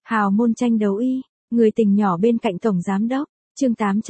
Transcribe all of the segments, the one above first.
Hào môn tranh đấu y, người tình nhỏ bên cạnh tổng giám đốc, chương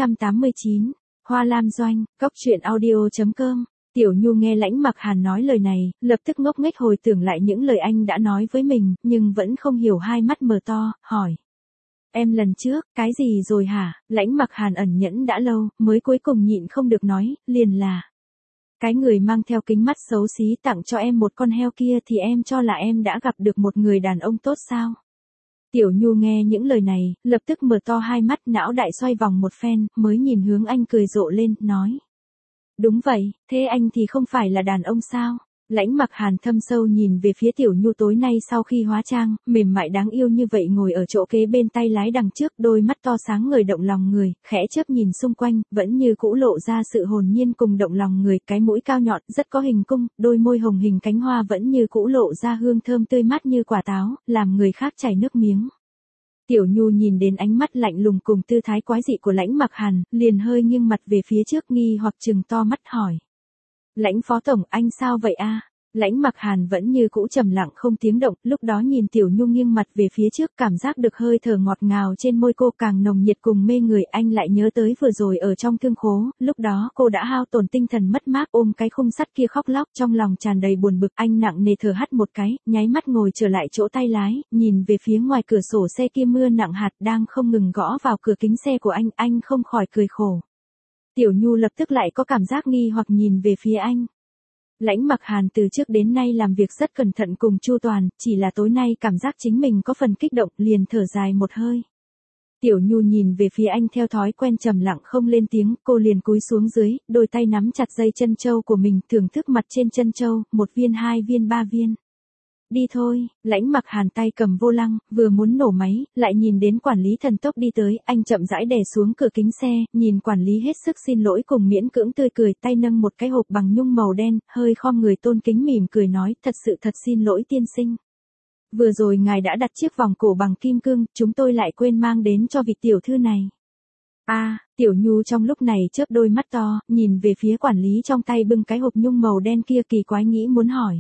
889, Hoa Lam Doanh, Cóc truyện audio.com. Tiểu Nhu nghe Lãnh Mặc Hàn nói lời này, lập tức ngốc nghếch hồi tưởng lại những lời anh đã nói với mình, nhưng vẫn không hiểu, hai mắt mở to, hỏi. Em lần trước, cái gì rồi hả? Lãnh Mặc Hàn ẩn nhẫn đã lâu, mới cuối cùng nhịn không được nói, liền là. Cái người mang theo kính mắt xấu xí tặng cho em một con heo kia thì em cho là em đã gặp được một người đàn ông tốt sao? Tiểu Nhu nghe những lời này, lập tức mở to hai mắt, não đại xoay vòng một phen, mới nhìn hướng anh cười rộ lên, nói. Đúng vậy, thế anh thì không phải là đàn ông sao? Lãnh Mặc Hàn thâm sâu nhìn về phía Tiểu Nhu tối nay sau khi hóa trang, mềm mại đáng yêu như vậy ngồi ở chỗ kế bên tay lái đằng trước, đôi mắt to sáng ngời động lòng người, khẽ chớp nhìn xung quanh, vẫn như cũ lộ ra sự hồn nhiên cùng động lòng người, cái mũi cao nhọn, rất có hình cung, đôi môi hồng hình cánh hoa vẫn như cũ lộ ra hương thơm tươi mát như quả táo, làm người khác chảy nước miếng. Tiểu Nhu nhìn đến ánh mắt lạnh lùng cùng tư thái quái dị của Lãnh Mặc Hàn, liền hơi nghiêng mặt về phía trước nghi hoặc trừng to mắt hỏi. Lãnh phó tổng, anh sao vậy a? Lãnh Mặc Hàn vẫn như cũ trầm lặng không tiếng động, lúc đó nhìn Tiểu Nhu nghiêng mặt về phía trước, cảm giác được hơi thở ngọt ngào trên môi cô càng nồng nhiệt cùng mê người, anh lại nhớ tới vừa rồi ở trong thương khố, lúc đó cô đã hao tổn tinh thần mất mát ôm cái khung sắt kia khóc lóc, trong lòng tràn đầy buồn bực, anh nặng nề thở hắt một cái, nháy mắt ngồi trở lại chỗ tay lái, nhìn về phía ngoài cửa sổ xe kia mưa nặng hạt đang không ngừng gõ vào cửa kính xe của anh không khỏi cười khổ. Tiểu Nhu lập tức lại có cảm giác nghi hoặc nhìn về phía anh. Lãnh Mặc Hàn từ trước đến nay làm việc rất cẩn thận cùng chu toàn, chỉ là tối nay cảm giác chính mình có phần kích động, liền thở dài một hơi. Tiểu Nhu nhìn về phía anh theo thói quen trầm lặng không lên tiếng, cô liền cúi xuống dưới, đôi tay nắm chặt dây chân châu của mình, thưởng thức mặt trên chân châu, 1 viên 2 viên 3 viên. Đi thôi, Lãnh Mặc Hàn tay cầm vô lăng, vừa muốn nổ máy, lại nhìn đến quản lý thần tốc đi tới, anh chậm rãi đè xuống cửa kính xe, nhìn quản lý hết sức xin lỗi cùng miễn cưỡng tươi cười, tay nâng một cái hộp bằng nhung màu đen, hơi khom người tôn kính mỉm cười nói, thật xin lỗi tiên sinh. Vừa rồi ngài đã đặt chiếc vòng cổ bằng kim cương, chúng tôi lại quên mang đến cho vị tiểu thư này. Tiểu Nhu trong lúc này chớp đôi mắt to, nhìn về phía quản lý trong tay bưng cái hộp nhung màu đen kia, kỳ quái nghĩ muốn hỏi.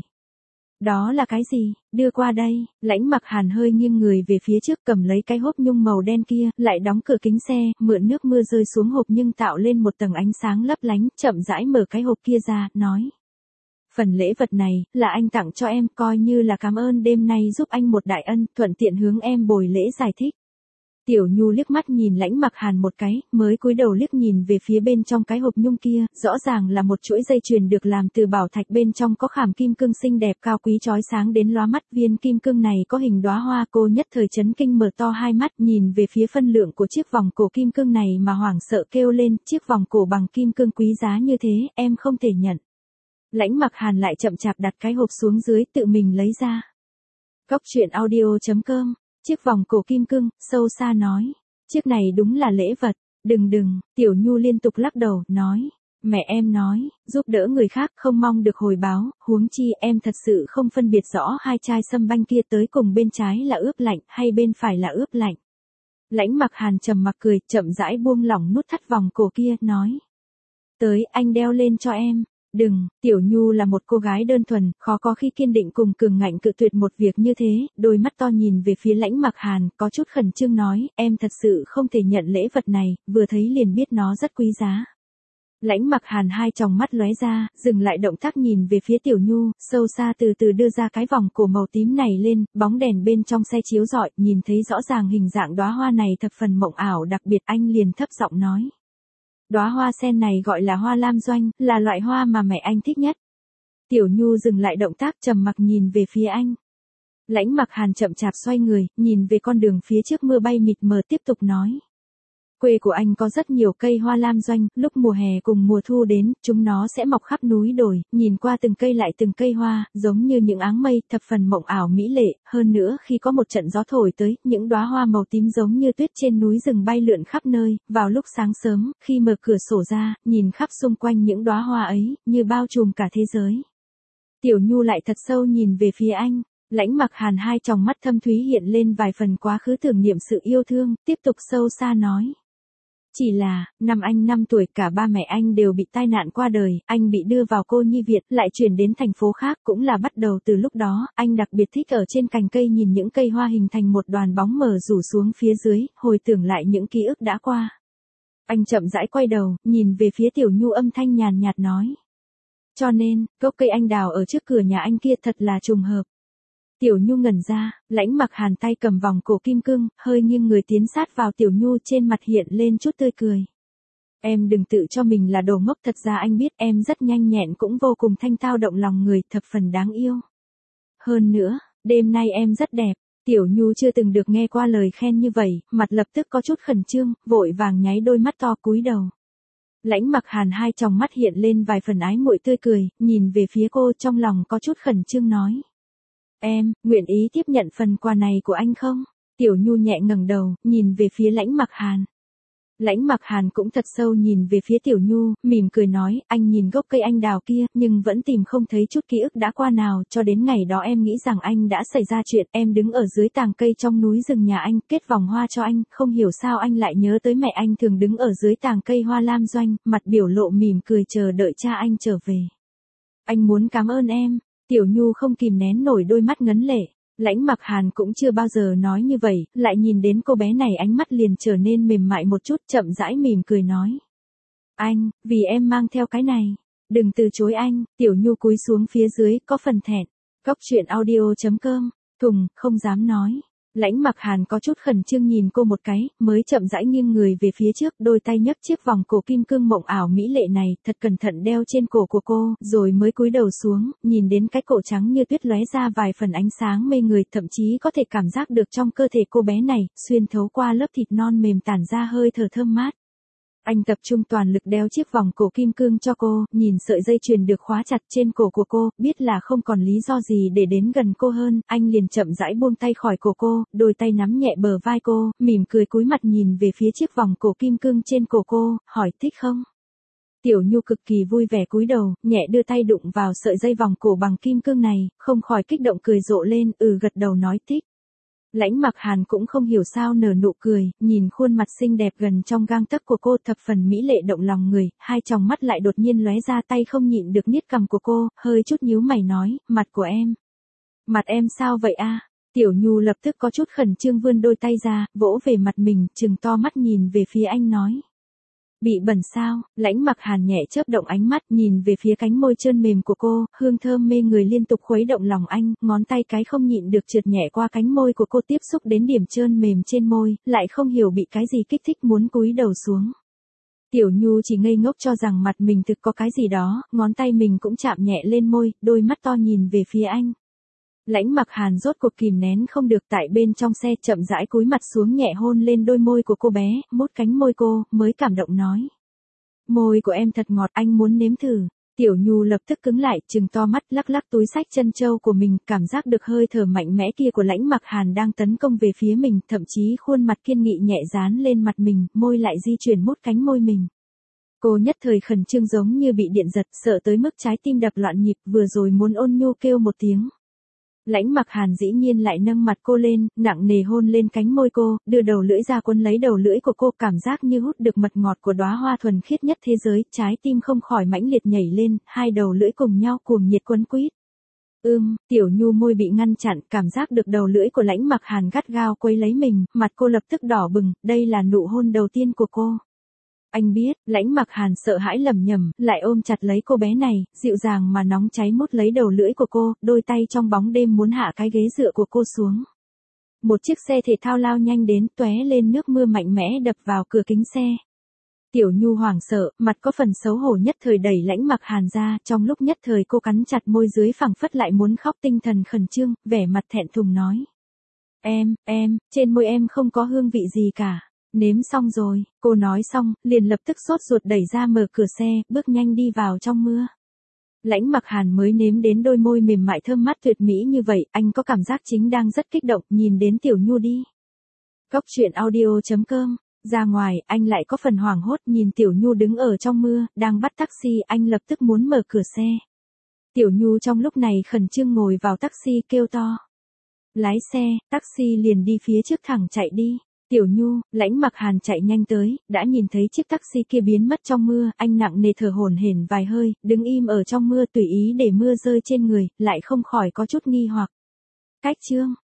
Đó là cái gì? Đưa qua đây. Lãnh Mặc Hàn hơi nghiêng người về phía trước cầm lấy cái hộp nhung màu đen kia, lại đóng cửa kính xe, mượn nước mưa rơi xuống hộp nhưng tạo lên một tầng ánh sáng lấp lánh, chậm rãi mở cái hộp kia ra, nói. Phần lễ vật này, là anh tặng cho em, coi như là cảm ơn đêm nay giúp anh một đại ân, thuận tiện hướng em bồi lễ giải thích. Tiểu Nhu liếc mắt nhìn Lãnh Mặc Hàn một cái, mới cúi đầu liếc nhìn về phía bên trong cái hộp nhung kia, rõ ràng là một chuỗi dây chuyền được làm từ bảo thạch, bên trong có khảm kim cương xinh đẹp cao quý chói sáng đến lóa mắt, viên kim cương này có hình đóa hoa, cô nhất thời chấn kinh mở to hai mắt, nhìn về phía phân lượng của chiếc vòng cổ kim cương này mà hoảng sợ kêu lên, chiếc vòng cổ bằng kim cương quý giá như thế, em không thể nhận. Lãnh Mặc Hàn lại chậm chạp đặt cái hộp xuống dưới, tự mình lấy ra. Cóc truyện audio.com. Chiếc vòng cổ kim cương, sâu xa nói. Chiếc này đúng là lễ vật. Đừng, Tiểu Nhu liên tục lắc đầu, nói. Mẹ em nói, giúp đỡ người khác không mong được hồi báo, huống chi em thật sự không phân biệt rõ hai chai sâm banh kia tới cùng bên trái là ướp lạnh hay bên phải là ướp lạnh. Lãnh Mặc Hàn trầm mặc cười, chậm rãi buông lỏng nút thắt vòng cổ kia, nói. Tới, anh đeo lên cho em. Đừng, Tiểu Nhu là một cô gái đơn thuần, khó có khi kiên định cùng cường ngạnh cự tuyệt một việc như thế, đôi mắt to nhìn về phía Lãnh Mặc Hàn, có chút khẩn trương nói, em thật sự không thể nhận lễ vật này, vừa thấy liền biết nó rất quý giá. Lãnh Mặc Hàn hai tròng mắt lóe ra, dừng lại động tác nhìn về phía Tiểu Nhu, sâu xa từ từ đưa ra cái vòng cổ màu tím này lên, bóng đèn bên trong xe chiếu rọi, nhìn thấy rõ ràng hình dạng đóa hoa này thập phần mộng ảo, đặc biệt anh liền thấp giọng nói. Đóa hoa sen này gọi là hoa lam doanh, là loại hoa mà mẹ anh thích nhất. Tiểu Nhu dừng lại động tác trầm mặc nhìn về phía anh. Lãnh Mặc Hàn chậm chạp xoay người, nhìn về con đường phía trước mưa bay mịt mờ tiếp tục nói. Quê của anh có rất nhiều cây hoa lam doanh, lúc mùa hè cùng mùa thu đến, chúng nó sẽ mọc khắp núi đồi, nhìn qua từng cây lại từng cây hoa, giống như những áng mây, thập phần mộng ảo mỹ lệ, hơn nữa khi có một trận gió thổi tới, những đóa hoa màu tím giống như tuyết trên núi rừng bay lượn khắp nơi, vào lúc sáng sớm, khi mở cửa sổ ra, nhìn khắp xung quanh những đóa hoa ấy, như bao trùm cả thế giới. Tiểu Nhu lại thật sâu nhìn về phía anh. Lãnh Mặc Hàn hai tròng mắt thâm thúy hiện lên vài phần quá khứ tưởng niệm sự yêu thương, tiếp tục sâu xa nói. Chỉ là, năm anh 5 tuổi cả ba mẹ anh đều bị tai nạn qua đời, anh bị đưa vào cô nhi viện, lại chuyển đến thành phố khác, cũng là bắt đầu từ lúc đó, anh đặc biệt thích ở trên cành cây nhìn những cây hoa hình thành một đoàn bóng mờ rủ xuống phía dưới, hồi tưởng lại những ký ức đã qua. Anh chậm rãi quay đầu, nhìn về phía Tiểu Nhu, âm thanh nhàn nhạt nói. Cho nên, gốc cây anh đào ở trước cửa nhà anh kia thật là trùng hợp. Tiểu Nhu ngẩn ra, Lãnh Mặc Hàn tay cầm vòng cổ kim cương, hơi nghiêng người tiến sát vào Tiểu Nhu, trên mặt hiện lên chút tươi cười. Em đừng tự cho mình là đồ ngốc, thật ra anh biết em rất nhanh nhẹn, cũng vô cùng thanh thao động lòng người, thập phần đáng yêu. Hơn nữa, đêm nay em rất đẹp. Tiểu Nhu chưa từng được nghe qua lời khen như vậy, mặt lập tức có chút khẩn trương, vội vàng nháy đôi mắt to cúi đầu. Lãnh Mặc Hàn hai tròng mắt hiện lên vài phần ái muội tươi cười, nhìn về phía cô, trong lòng có chút khẩn trương nói. Em, nguyện ý tiếp nhận phần quà này của anh không? Tiểu Nhu nhẹ ngẩng đầu, nhìn về phía Lãnh Mặc Hàn. Lãnh Mặc Hàn cũng thật sâu nhìn về phía Tiểu Nhu, mỉm cười nói, anh nhìn gốc cây anh đào kia, nhưng vẫn tìm không thấy chút ký ức đã qua nào, cho đến ngày đó em nghĩ rằng anh đã xảy ra chuyện, em đứng ở dưới tàng cây trong núi rừng nhà anh, kết vòng hoa cho anh, không hiểu sao anh lại nhớ tới mẹ anh thường đứng ở dưới tàng cây hoa lam doanh, mặt biểu lộ mỉm cười chờ đợi cha anh trở về. Anh muốn cảm ơn em. Tiểu Nhu không kìm nén nổi đôi mắt ngấn lệ. Lãnh Mặc Hàn cũng chưa bao giờ nói như vậy, lại nhìn đến cô bé này ánh mắt liền trở nên mềm mại một chút, chậm rãi mỉm cười nói. Anh, vì em mang theo cái này. Đừng từ chối anh. Tiểu Nhu cúi xuống phía dưới, có phần thẹn. Góc truyện audio.com. Thùng, không dám nói. Lãnh Mặc Hàn có chút khẩn trương nhìn cô một cái, mới chậm rãi nghiêng người về phía trước, đôi tay nhấc chiếc vòng cổ kim cương mộng ảo mỹ lệ này, thật cẩn thận đeo trên cổ của cô, rồi mới cúi đầu xuống, nhìn đến cái cổ trắng như tuyết lóe ra vài phần ánh sáng mê người, thậm chí có thể cảm giác được trong cơ thể cô bé này, xuyên thấu qua lớp thịt non mềm tản ra hơi thở thơm mát. Anh tập trung toàn lực đeo chiếc vòng cổ kim cương cho cô, nhìn sợi dây chuyền được khóa chặt trên cổ của cô, biết là không còn lý do gì để đến gần cô hơn, anh liền chậm rãi buông tay khỏi cổ cô, đôi tay nắm nhẹ bờ vai cô, mỉm cười cúi mặt nhìn về phía chiếc vòng cổ kim cương trên cổ cô, hỏi thích không? Tiểu Nhu cực kỳ vui vẻ cúi đầu, nhẹ đưa tay đụng vào sợi dây vòng cổ bằng kim cương này, không khỏi kích động cười rộ lên, gật đầu nói thích. Lãnh Mặc Hàn cũng không hiểu sao nở nụ cười, nhìn khuôn mặt xinh đẹp gần trong gang tấc của cô thập phần mỹ lệ động lòng người, hai tròng mắt lại đột nhiên lóe ra, tay không nhịn được niết cằm của cô, hơi chút nhíu mày nói, mặt của em. Mặt em sao vậy a? Tiểu Nhu lập tức có chút khẩn trương vươn đôi tay ra, vỗ về mặt mình, trừng to mắt nhìn về phía anh nói. Bị bẩn sao? Lãnh Mặc Hàn nhẹ chớp động ánh mắt nhìn về phía cánh môi trơn mềm của cô, hương thơm mê người liên tục khuấy động lòng anh, ngón tay cái không nhịn được trượt nhẹ qua cánh môi của cô tiếp xúc đến điểm trơn mềm trên môi, lại không hiểu bị cái gì kích thích muốn cúi đầu xuống. Tiểu Nhu chỉ ngây ngốc cho rằng mặt mình thực có cái gì đó, ngón tay mình cũng chạm nhẹ lên môi, đôi mắt to nhìn về phía anh. Lãnh Mặc Hàn rốt cuộc kìm nén không được, tại bên trong xe chậm rãi cúi mặt xuống nhẹ hôn lên đôi môi của cô bé, mút cánh môi cô, mới cảm động nói. Môi của em thật ngọt, anh muốn nếm thử. Tiểu Nhu lập tức cứng lại, trừng to mắt, lắc lắc túi xách chân châu của mình, cảm giác được hơi thở mạnh mẽ kia của Lãnh Mặc Hàn đang tấn công về phía mình, thậm chí khuôn mặt kiên nghị nhẹ dán lên mặt mình, môi lại di chuyển mút cánh môi mình. Cô nhất thời khẩn trương giống như bị điện giật, sợ tới mức trái tim đập loạn nhịp, vừa rồi muốn ôn nhu kêu một tiếng. Lãnh Mặc Hàn dĩ nhiên lại nâng mặt cô lên, nặng nề hôn lên cánh môi cô, đưa đầu lưỡi ra quấn lấy đầu lưỡi của cô, cảm giác như hút được mật ngọt của đóa hoa thuần khiết nhất thế giới, trái tim không khỏi mãnh liệt nhảy lên, hai đầu lưỡi cùng nhau cuồng nhiệt quấn quýt. Tiểu Nhu môi bị ngăn chặn, cảm giác được đầu lưỡi của Lãnh Mặc Hàn gắt gao quấy lấy mình, mặt cô lập tức đỏ bừng, đây là nụ hôn đầu tiên của cô. Anh biết, Lãnh Mặc Hàn sợ hãi lẩm nhẩm, lại ôm chặt lấy cô bé này, dịu dàng mà nóng cháy mút lấy đầu lưỡi của cô, đôi tay trong bóng đêm muốn hạ cái ghế dựa của cô xuống. Một chiếc xe thể thao lao nhanh đến, tóe lên nước mưa mạnh mẽ đập vào cửa kính xe. Tiểu Nhu hoảng sợ, mặt có phần xấu hổ nhất thời đẩy Lãnh Mặc Hàn ra, trong lúc nhất thời cô cắn chặt môi dưới phảng phất lại muốn khóc, tinh thần khẩn trương, vẻ mặt thẹn thùng nói. Em, trên môi em không có hương vị gì cả. Nếm xong rồi, cô nói xong, liền lập tức sốt ruột đẩy ra mở cửa xe, bước nhanh đi vào trong mưa. Lãnh Mặc Hàn mới nếm đến đôi môi mềm mại thơm mát tuyệt mỹ như vậy, anh có cảm giác chính đang rất kích động, nhìn đến Tiểu Nhu đi. Góc truyện audio.com. Ra ngoài, anh lại có phần hoảng hốt nhìn Tiểu Nhu đứng ở trong mưa, đang bắt taxi, anh lập tức muốn mở cửa xe. Tiểu Nhu trong lúc này khẩn trương ngồi vào taxi kêu to. Lái xe, taxi liền đi phía trước thẳng chạy đi. Tiểu Nhu, Lãnh Mặc Hàn chạy nhanh tới, đã nhìn thấy chiếc taxi kia biến mất trong mưa, anh nặng nề thở hổn hển vài hơi, đứng im ở trong mưa tùy ý để mưa rơi trên người, lại không khỏi có chút nghi hoặc. Cách chương